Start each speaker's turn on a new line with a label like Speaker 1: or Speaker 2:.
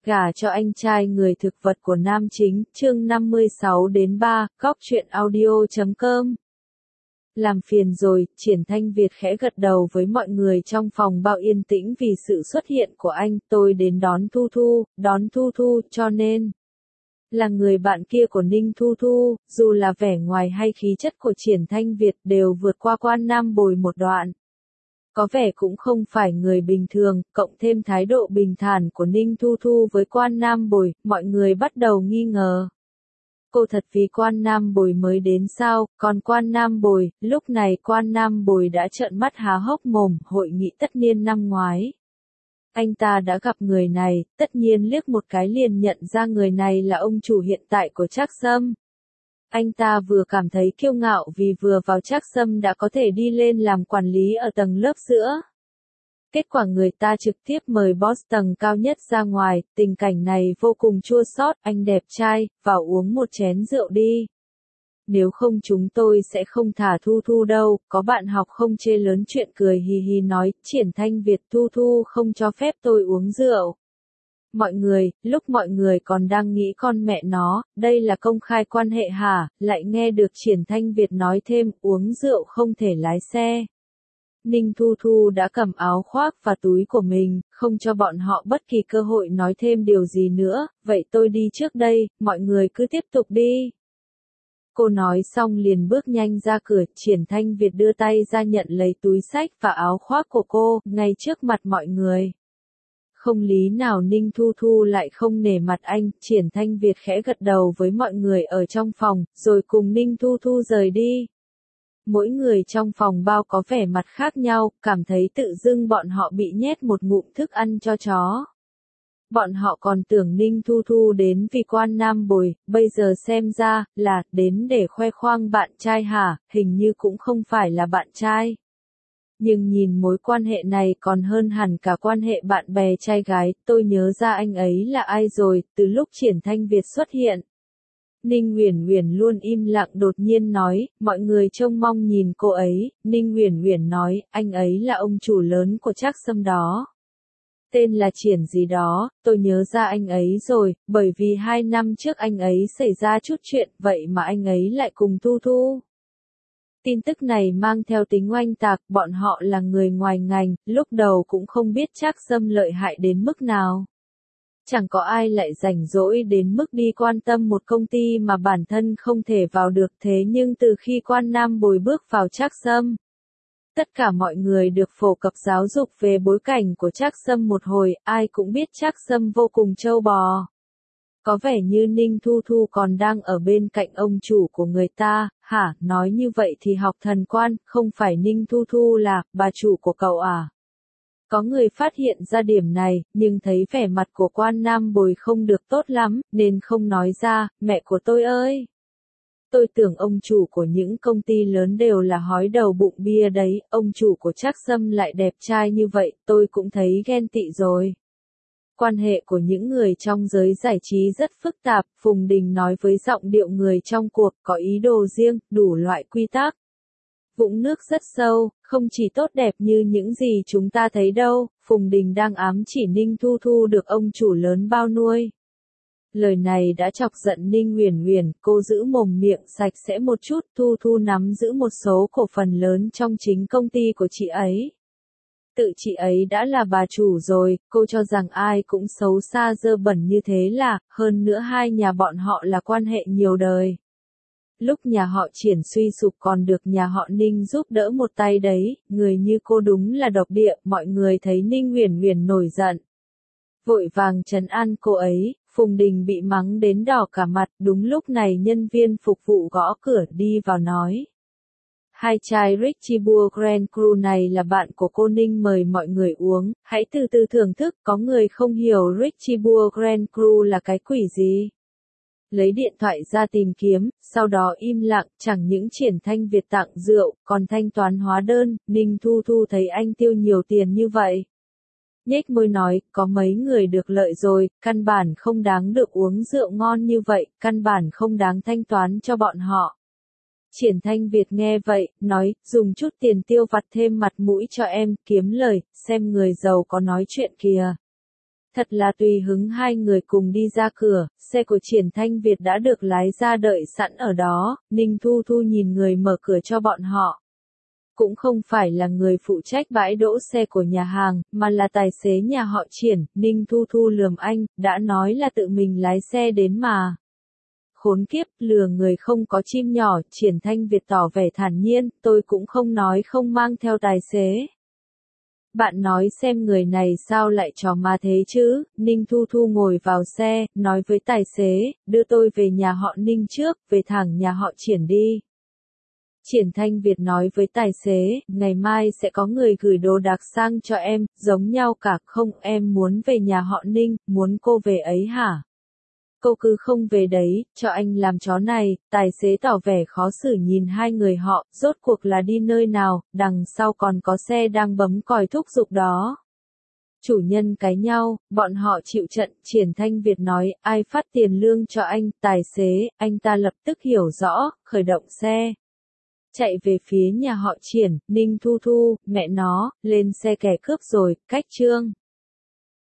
Speaker 1: Gả cho anh trai người thực vật của nam chính, chương 56-3, góc truyện audio.com. Làm phiền rồi, Triển Thanh Việt khẽ gật đầu với mọi người trong phòng bao yên tĩnh vì sự xuất hiện của anh, tôi đến đón Thu Thu, cho nên là người bạn kia của Ninh Thu Thu, dù là vẻ ngoài hay khí chất của Triển Thanh Việt đều vượt qua Quan Nam Bồi một đoạn. Có vẻ cũng không phải người bình thường, cộng thêm thái độ bình thản của Ninh Thu Thu với Quan Nam Bồi, mọi người bắt đầu nghi ngờ. Cô thật vì Quan Nam Bồi mới đến sao, còn Quan Nam Bồi, lúc này Quan Nam Bồi đã trợn mắt há hốc mồm, hội nghị tất niên năm ngoái. Anh ta đã gặp người này, tất nhiên liếc một cái liền nhận ra người này là ông chủ hiện tại của Trác Sâm. Anh ta vừa cảm thấy kiêu ngạo vì vừa vào Trác Sâm đã có thể đi lên làm quản lý ở tầng lớp giữa. Kết quả người ta trực tiếp mời boss tầng cao nhất ra ngoài, tình cảnh này vô cùng chua xót. Anh đẹp trai, vào uống một chén rượu đi. Nếu không chúng tôi sẽ không thả Thu Thu đâu, có bạn học không chê lớn chuyện cười hì hì nói, Triển Thanh Việt Thu Thu không cho phép tôi uống rượu. Lúc mọi người còn đang nghĩ con mẹ nó, đây là công khai quan hệ hả, lại nghe được Triển Thanh Việt nói thêm, uống rượu không thể lái xe. Ninh Thu Thu đã cầm áo khoác và túi của mình, không cho bọn họ bất kỳ cơ hội nói thêm điều gì nữa, vậy tôi đi trước đây, mọi người cứ tiếp tục đi. Cô nói xong liền bước nhanh ra cửa, Triển Thanh Việt đưa tay ra nhận lấy túi xách và áo khoác của cô, ngay trước mặt mọi người. Không lý nào Ninh Thu Thu lại không nể mặt anh, Triển Thanh Việt khẽ gật đầu với mọi người ở trong phòng, rồi cùng Ninh Thu Thu rời đi. Mỗi người trong phòng bao có vẻ mặt khác nhau, cảm thấy tự dưng bọn họ bị nhét một ngụm thức ăn cho chó. Bọn họ còn tưởng Ninh Thu Thu đến vì Quan Nam Bồi, bây giờ xem ra, là, đến để khoe khoang bạn trai hả, hình như cũng không phải là bạn trai. Nhưng nhìn mối quan hệ này còn hơn hẳn cả quan hệ bạn bè trai gái, tôi nhớ ra anh ấy là ai rồi, từ lúc Triển Thanh Việt xuất hiện. Ninh Uyển Uyển luôn im lặng đột nhiên nói, mọi người trông mong nhìn cô ấy, Ninh Uyển Uyển nói, anh ấy là ông chủ lớn của Trác Sâm đó. Tên là Triển gì đó, tôi nhớ ra anh ấy rồi, bởi vì 2 năm trước anh ấy xảy ra chút chuyện, vậy mà anh ấy lại cùng Thu Thu. Tin tức này mang theo tính oanh tạc, bọn họ là người ngoài ngành, lúc đầu cũng không biết Trác Sâm lợi hại đến mức nào. Chẳng có ai lại rảnh rỗi đến mức đi quan tâm một công ty mà bản thân không thể vào được, thế nhưng từ khi Quan Nam Bồi bước vào Trác Sâm, tất cả mọi người được phổ cập giáo dục về bối cảnh của Trác Sâm một hồi, ai cũng biết Trác Sâm vô cùng trâu bò. Có vẻ như Ninh Thu Thu còn đang ở bên cạnh ông chủ của người ta, hả, nói như vậy thì học thần Quan, không phải Ninh Thu Thu là, bà chủ của cậu à? Có người phát hiện ra điểm này, nhưng thấy vẻ mặt của Quan Nam Bồi không được tốt lắm, nên không nói ra, mẹ của tôi ơi! Tôi tưởng ông chủ của những công ty lớn đều là hói đầu bụng bia đấy, ông chủ của Trác Sâm lại đẹp trai như vậy, tôi cũng thấy ghen tị rồi. Quan hệ của những người trong giới giải trí rất phức tạp, Phùng Đình nói với giọng điệu người trong cuộc, có ý đồ riêng, đủ loại quy tắc. Vũng nước rất sâu, không chỉ tốt đẹp như những gì chúng ta thấy đâu, Phùng Đình đang ám chỉ Ninh Thu Thu được ông chủ lớn bao nuôi. Lời này đã chọc giận Ninh Uyển Uyển, cô giữ mồm miệng sạch sẽ một chút, Thu Thu nắm giữ một số cổ phần lớn trong chính công ty của chị ấy. Tự chị ấy đã là bà chủ rồi, cô cho rằng ai cũng xấu xa dơ bẩn như thế là, hơn nữa hai nhà bọn họ là quan hệ nhiều đời. Lúc nhà họ Triển suy sụp còn được nhà họ Ninh giúp đỡ một tay đấy, người như cô đúng là độc địa, mọi người thấy Ninh Uyển Uyển nổi giận. Vội vàng trấn an cô ấy, Phùng Đình bị mắng đến đỏ cả mặt, đúng lúc này nhân viên phục vụ gõ cửa đi vào nói. Hai chai Richie Bourg Grand Cru này là bạn của cô Ninh mời mọi người uống, hãy từ từ thưởng thức, có người không hiểu Richie Bourg Grand Cru là cái quỷ gì. Lấy điện thoại ra tìm kiếm, sau đó im lặng, chẳng những Triển Thanh Việt tặng rượu, còn thanh toán hóa đơn, Ninh Thu Thu thấy anh tiêu nhiều tiền như vậy. Nhếch môi nói, có mấy người được lợi rồi, căn bản không đáng được uống rượu ngon như vậy, căn bản không đáng thanh toán cho bọn họ. Triển Thanh Việt nghe vậy, nói, dùng chút tiền tiêu vặt thêm mặt mũi cho em, kiếm lời, xem người giàu có nói chuyện kìa. Thật là tùy hứng hai người cùng đi ra cửa, xe của Triển Thanh Việt đã được lái ra đợi sẵn ở đó, Ninh Thu Thu nhìn người mở cửa cho bọn họ. Cũng không phải là người phụ trách bãi đỗ xe của nhà hàng, mà là tài xế nhà họ Triển, Ninh Thu Thu lườm anh, đã nói là tự mình lái xe đến mà. Khốn kiếp, lừa người không có chim nhỏ, Triển Thanh Việt tỏ vẻ thản nhiên, tôi cũng không nói không mang theo tài xế. Bạn nói xem người này sao lại trò ma thế chứ, Ninh Thu Thu ngồi vào xe, nói với tài xế, đưa tôi về nhà họ Ninh trước, về thẳng nhà họ Triển đi. Triển Thanh Việt nói với tài xế, ngày mai sẽ có người gửi đồ đạc sang cho em, giống nhau cả không, em muốn về nhà họ Ninh, muốn cô về ấy hả? Cô cứ không về đấy, cho anh làm chó này, tài xế tỏ vẻ khó xử nhìn hai người họ, rốt cuộc là đi nơi nào, đằng sau còn có xe đang bấm còi thúc giục đó. Chủ nhân cãi nhau, bọn họ chịu trận, Triển Thanh Việt nói, ai phát tiền lương cho anh, tài xế, anh ta lập tức hiểu rõ, khởi động xe. Chạy về phía nhà họ Triển, Ninh Thu Thu, mẹ nó, lên xe kẻ cướp rồi, cách chương.